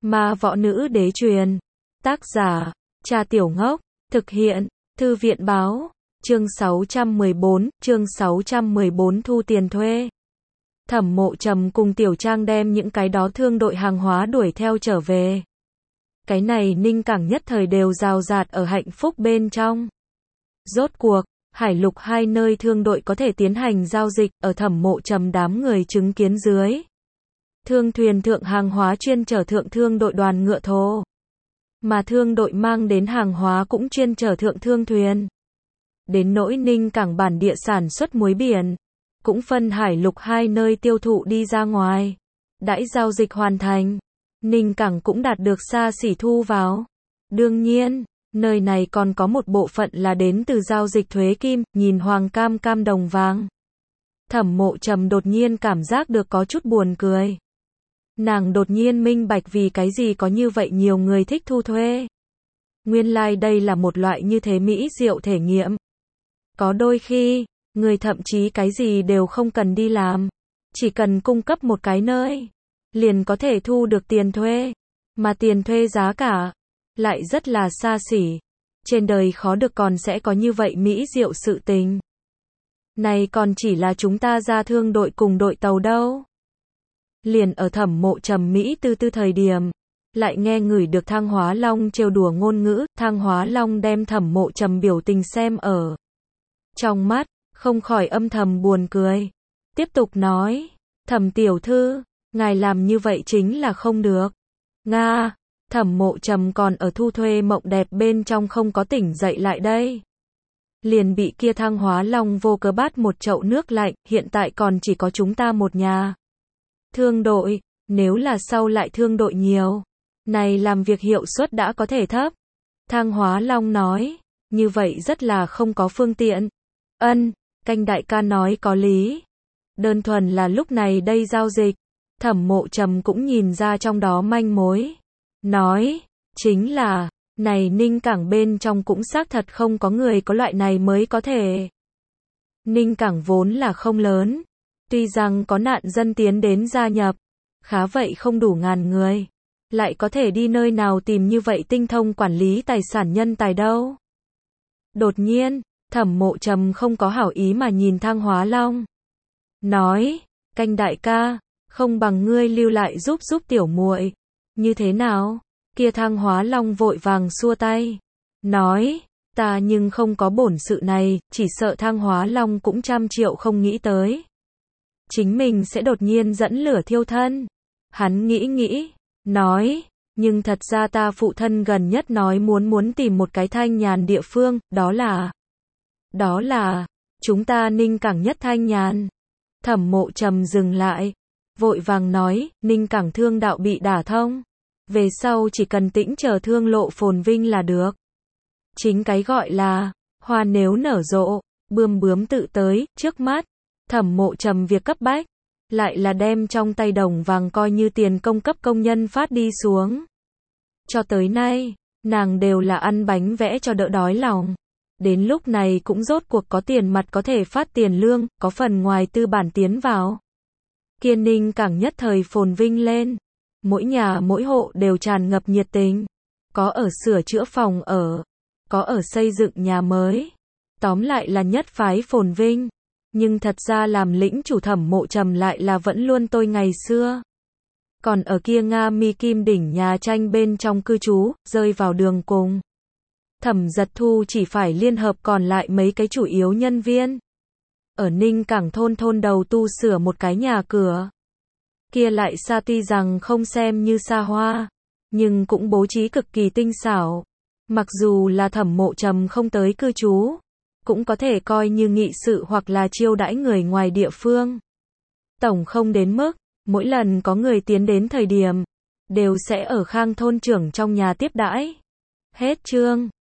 Ma Võ Nữ Đế truyền. Tác giả, Cha Tiểu Ngốc. Thực hiện, Thư viện Báo. Chương 614 thu tiền thuê. Thẩm Mộ Trầm cùng Tiểu Trang đem những cái đó thương đội hàng hóa đuổi theo trở về. Cái này Ninh Cảng nhất thời đều rào rạt ở hạnh phúc bên trong. Rốt cuộc, Hải Lục hai nơi thương đội có thể tiến hành giao dịch, ở Thẩm Mộ Trầm đám người chứng kiến dưới. Thương thuyền thượng hàng hóa chuyên chở thượng thương đội đoàn ngựa thồ. Mà thương đội mang đến hàng hóa cũng chuyên chở thượng thương thuyền. Đến nỗi Ninh Cảng bản địa sản xuất muối biển, cũng phân Hải Lục hai nơi tiêu thụ đi ra ngoài. Đãi giao dịch hoàn thành, Ninh Cảng cũng đạt được xa xỉ thu vào. Đương nhiên, nơi này còn có một bộ phận là đến từ giao dịch thuế kim, nhìn hoàng cam cam đồng vàng. Thẩm Mộ Trầm đột nhiên cảm giác được có chút buồn cười. Nàng đột nhiên minh bạch vì cái gì có như vậy nhiều người thích thu thuê. Nguyên lai đây là một loại như thế mỹ diệu thể nghiệm. Có đôi khi, người thậm chí cái gì đều không cần đi làm, chỉ cần cung cấp một cái nơi, liền có thể thu được tiền thuê, mà tiền thuê giá cả lại rất là xa xỉ. Trên đời khó được còn sẽ có như vậy mỹ diệu sự tình. Này còn chỉ là chúng ta ra thương đội cùng đội tàu đâu. Liền ở Thẩm Mộ Trầm mỹ tư thời điểm, lại nghe ngửi được Thang Hóa Long trêu đùa ngôn ngữ. Thang Hóa Long đem Thẩm Mộ Trầm biểu tình xem ở trong mắt, không khỏi âm thầm buồn cười. Tiếp tục nói, Thẩm tiểu thư, ngài làm như vậy chính là không được. Nga, Thẩm Mộ Trầm còn ở thu thuê mộng đẹp bên trong không có tỉnh dậy lại đây. Liền bị kia Thang Hóa Long vô cớ bát một chậu nước lạnh, hiện tại còn chỉ có chúng ta một nhà. Thương đội, nếu là sau lại thương đội nhiều, này làm việc hiệu suất đã có thể thấp. Thang Hóa Long nói, như vậy rất là không có phương tiện. Canh đại ca nói có lý. Đơn thuần là lúc này đây giao dịch. Thẩm Mộ Trầm cũng nhìn ra trong đó manh mối. Nói, chính là, này Ninh Cảng bên trong cũng xác thật không có người có loại này mới có thể. Ninh Cảng vốn là không lớn. Tuy rằng có nạn dân tiến đến gia nhập, khá vậy không đủ ngàn người. Lại có thể đi nơi nào tìm như vậy tinh thông quản lý tài sản nhân tài đâu. Đột nhiên, Thẩm Mộ Trầm không có hảo ý mà nhìn Thang Hóa Long. Nói, canh đại ca, không bằng ngươi lưu lại giúp tiểu muội. Như thế nào? Kia Thang Hóa Long vội vàng xua tay. Nói, ta nhưng không có bổn sự này, chỉ sợ Thang Hóa Long cũng trăm triệu không nghĩ tới. Chính mình sẽ đột nhiên dẫn lửa thiêu thân. Hắn nghĩ, nói, nhưng thật ra ta phụ thân gần nhất nói muốn tìm một cái thanh nhàn địa phương, đó là, chúng ta Ninh Cảng nhất thanh nhàn. Thẩm Mộ Trầm dừng lại, vội vàng nói, Ninh Cảng thương đạo bị đả thông. Về sau chỉ cần tĩnh chờ thương lộ phồn vinh là được. Chính cái gọi là, hoa nếu nở rộ, bươm bướm tự tới, trước mắt. Thẩm Mộ Trầm việc cấp bách, lại là đem trong tay đồng vàng coi như tiền công cấp công nhân phát đi xuống. Cho tới nay, nàng đều là ăn bánh vẽ cho đỡ đói lòng. Đến lúc này cũng rốt cuộc có tiền mặt có thể phát tiền lương, có phần ngoài tư bản tiến vào. Kiên Ninh Cảng nhất thời phồn vinh lên. Mỗi nhà mỗi hộ đều tràn ngập nhiệt tình. Có ở sửa chữa phòng ở, có ở xây dựng nhà mới. Tóm lại là nhất phái phồn vinh. Nhưng thật ra làm lĩnh chủ Thẩm Mộ Trầm lại là vẫn luôn tôi ngày xưa. Còn ở kia Nga Mi Kim đỉnh nhà tranh bên trong cư trú, rơi vào đường cùng. Thẩm Giật Thu chỉ phải liên hợp còn lại mấy cái chủ yếu nhân viên. Ở Ninh Cảng thôn đầu tu sửa một cái nhà cửa. Kia lại xa tuy rằng không xem như xa hoa, nhưng cũng bố trí cực kỳ tinh xảo. Mặc dù là Thẩm Mộ Trầm không tới cư trú, cũng có thể coi như nghị sự hoặc là chiêu đãi người ngoài địa phương. Tổng không đến mức, mỗi lần có người tiến đến thời điểm, đều sẽ ở Khang thôn trưởng trong nhà tiếp đãi. Hết chương.